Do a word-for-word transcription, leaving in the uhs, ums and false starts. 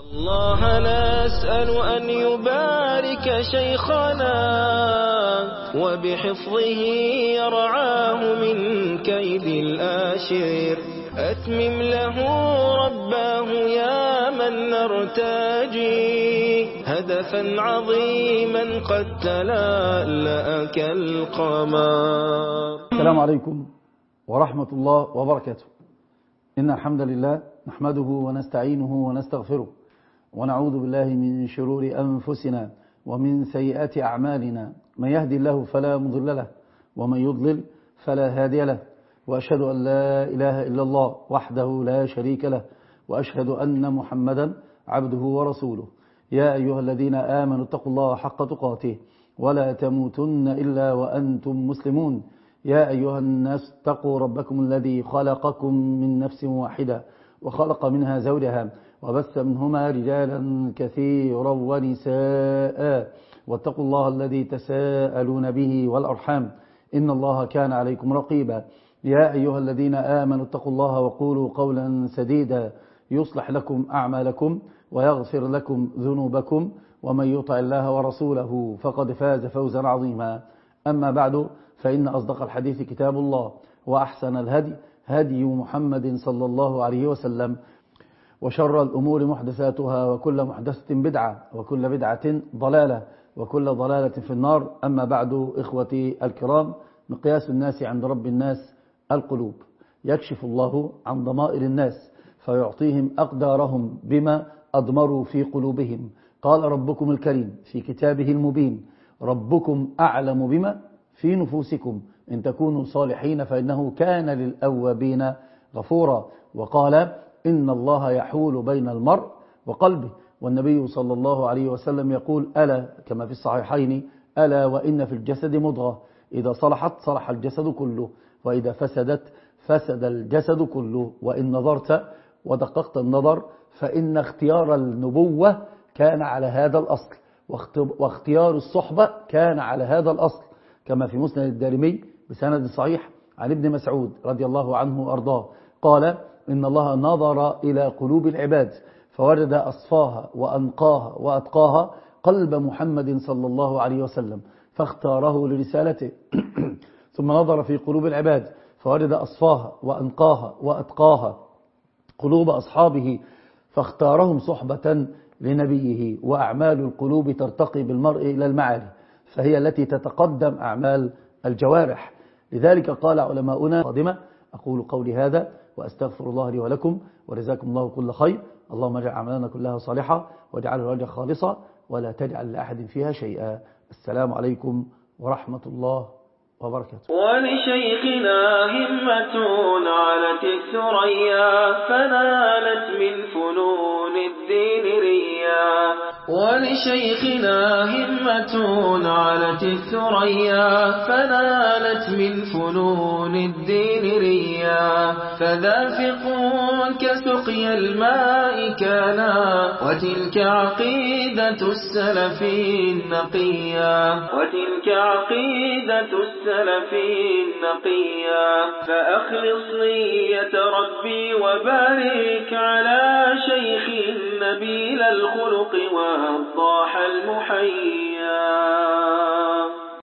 الله نسأل أن يبارك شيخنا وبحفظه يرعاه من كيد الآشر. أتمم له رباه يا من نرتجي هدفا عظيما قد تلألأ كالقمر. السلام عليكم ورحمة الله وبركاته. إن الحمد لله نحمده ونستعينه ونستغفره ونعوذ بالله من شرور أنفسنا ومن سيئات أعمالنا. من يهدي الله فلا مضل له ومن يضلل فلا هادي له، وأشهد أن لا إله إلا الله وحده لا شريك له، وأشهد أن محمدا عبده ورسوله. يا أيها الذين آمنوا اتقوا الله حق تقاته ولا تموتن إلا وأنتم مسلمون. يا أيها الناس اتقوا ربكم الذي خلقكم من نفس واحدة وخلق منها زوجها وبث منهما رجالا كثيرا ونساء، واتقوا الله الذي تساءلون به والأرحام إن الله كان عليكم رقيبا. يا أيها الذين آمنوا اتقوا الله وقولوا قولا سديدا يصلح لكم أعمالكم ويغفر لكم ذنوبكم، ومن يطع الله ورسوله فقد فاز فوزا عظيما. أما بعد، فإن أصدق الحديث كتاب الله، وأحسن الهدي هدي محمد صلى الله عليه وسلم، وشر الأمور محدثاتها، وكل محدثة بدعة، وكل بدعة ضلالة، وكل ضلالة في النار. أما بعد، إخوتي الكرام، مقياس الناس عند رب الناس القلوب. يكشف الله عن ضمائر الناس فيعطيهم أقدارهم بما أضمروا في قلوبهم. قال ربكم الكريم في كتابه المبين: ربكم أعلم بما في نفوسكم إن تكونوا صالحين فإنه كان للأوابين غفورا. وقال: إن الله يحول بين المرء وقلبه. والنبي صلى الله عليه وسلم يقول: ألا كما في الصحيحين: ألا وإن في الجسد مضغة إذا صلحت صلح الجسد كله، وإذا فسدت فسد الجسد كله. وإن نظرت ودققت النظر فإن اختيار النبوة كان على هذا الأصل، واختيار الصحبة كان على هذا الأصل، كما في مسند الدارمي بسند صحيح عن ابن مسعود رضي الله عنه وأرضاه قال: إن الله نظر إلى قلوب العباد فوجد أصفاها وأنقاها وأتقاها قلب محمد صلى الله عليه وسلم فاختاره لرسالته. ثم نظر في قلوب العباد فوجد أصفاها وأنقاها وأتقاها قلوب أصحابه فاختارهم صحبة لنبيه. وأعمال القلوب ترتقي بالمرء إلى المعالي، فهي التي تتقدم أعمال الجوارح. لذلك قال علماؤنا قادمة: أقول قولي هذا وأستغفر الله لي ولكم، ورزاكم الله كل خير. اللهم اجعل أعمالنا كلها صالحة واجعلها لوجهك خالصة ولا تجعل لأحد فيها شيئا. السلام عليكم ورحمة الله وبركاته. ولشيخنا همة علت الثريا فنالت من فنون الدين ريا. ولشيخنا همة علت الثريا فنالت من فنون الدين ريا. فذا فقه كسقي الماء كانا وتلك عقيدة السلف النقيا. وتلك عقيدة السلف النقيا. فأخلص نية ربي وبارك على شيخ نبيل الخلق والضاح المحيا.